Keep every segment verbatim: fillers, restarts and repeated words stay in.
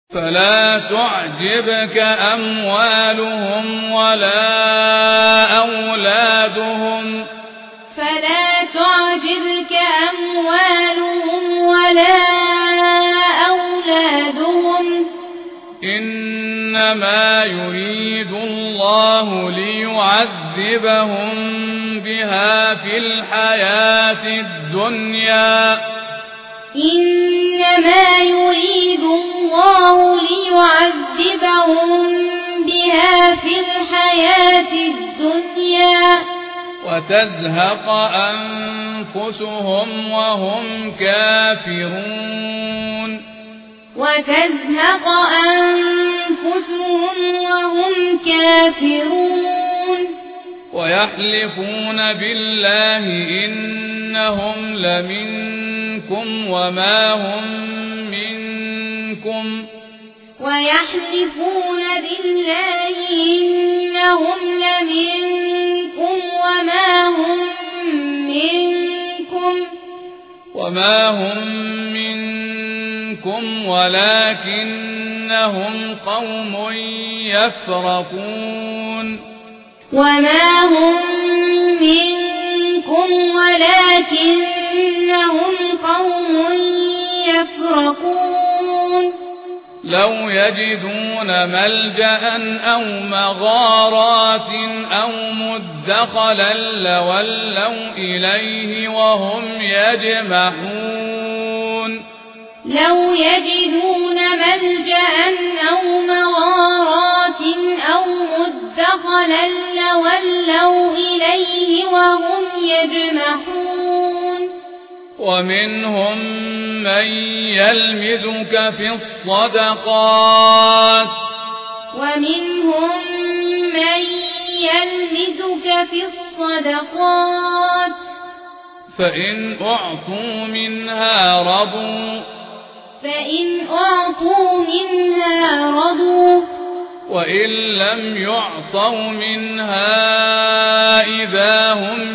فلا تعجبك أموالهم ولا أولادهم فلا تعجبك أموالهم ولا أولادهم إنما يريد الله ليعذبهم بها في الحياة الدنيا إنما يريد الله ليعذبهم بها في الحياة الدنيا وتزهق أنفسهم وهم كافرون وتزهق أنفسهم وهم كافرون ويحلفون بالله إنهم لمنكم وما هم منكم ويحلفون بالله إنهم لمنكم وما هم منكم وما هم منكم ولكنهم قوم يفرقون وما هم منكم ولكنهم قوم يفرقون لو يجدون ملجأ أو مغارات أو مدخلا لولوا إليه وهم يجمحون لو يجدون ملجأ أو مغارات أو مدخلا لولوا إليه وهم يجمحون ومنهم من يلمزك في الصدقات ومنهم من يلمزك في الصدقات فإن أعطوا منها رضوا فإن أعطوا منها رضوا وإن لم يعطوا منها إذا هم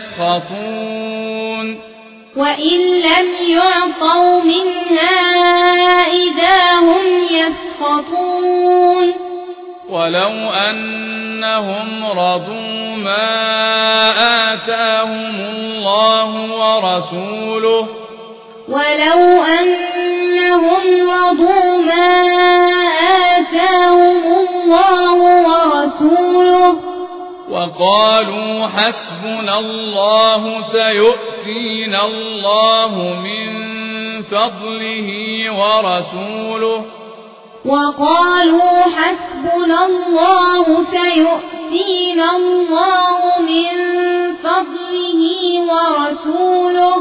يسخطون وإن لم يعطوا منها إذا هم يسخطون ولو أنهم رضوا ما آتاهم الله ورسوله ولو أنهم رضوا ما آتاهم الله ورسوله وقالوا حسبنا الله سيؤتينا الله من فضله ورسوله وقالوا حسبنا الله سيؤتينا الله من فضله ورسوله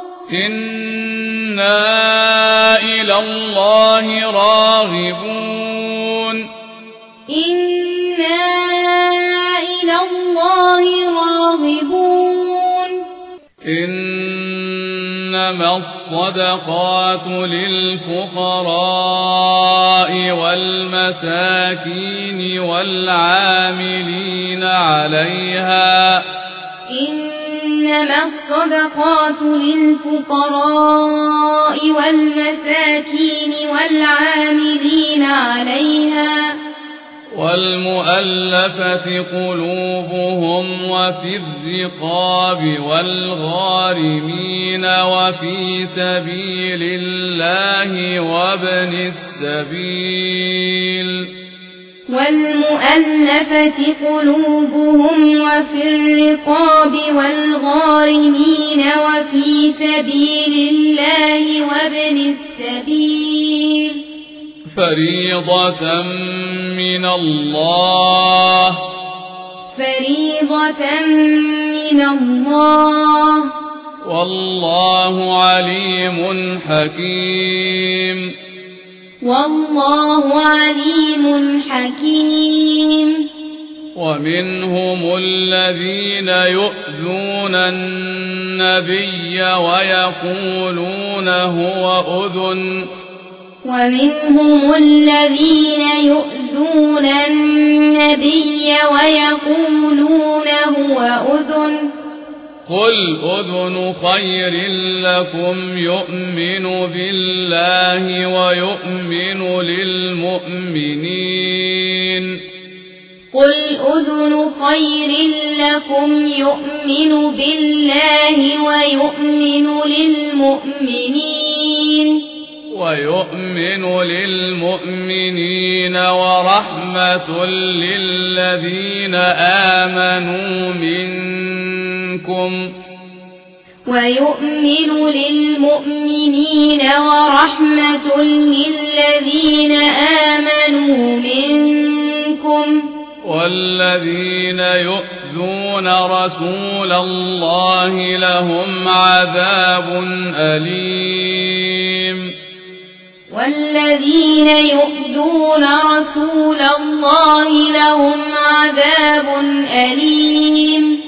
إنا إلى الله راغبون إنا إلى الله راغبون إنما الصدقات للفقراء والمساكين والعاملين عليها إنما الصدقات للفقراء والمساكين والعاملين عليها والمؤلفة قلوبهم وفي الرقاب والغارمين وفي سبيل الله وابن السبيل والمؤلفة قلوبهم وفي الرقاب والغارمين وفي سبيل الله وابن السبيل فريضة من الله فريضة من الله والله عليم حكيم والله عليم حكيم ومنهم الذين يؤذون النبي ويقولون هو أذن ومنهم الذين يؤذون النبي ويقولون هو أذن قل أذن خير لكم يؤمن بالله ويؤمن للمؤمنين قل أذن خير لكم يؤمن بالله ويؤمن للمؤمنين ويؤمن للمؤمنين ورحمة للذين آمنوا منكم ويؤمن للمؤمنين ورحمة للذين آمنوا منكم والذين يؤذون رسول الله لهم عذاب أليم والذين يؤذون رسول الله لهم عذاب أليم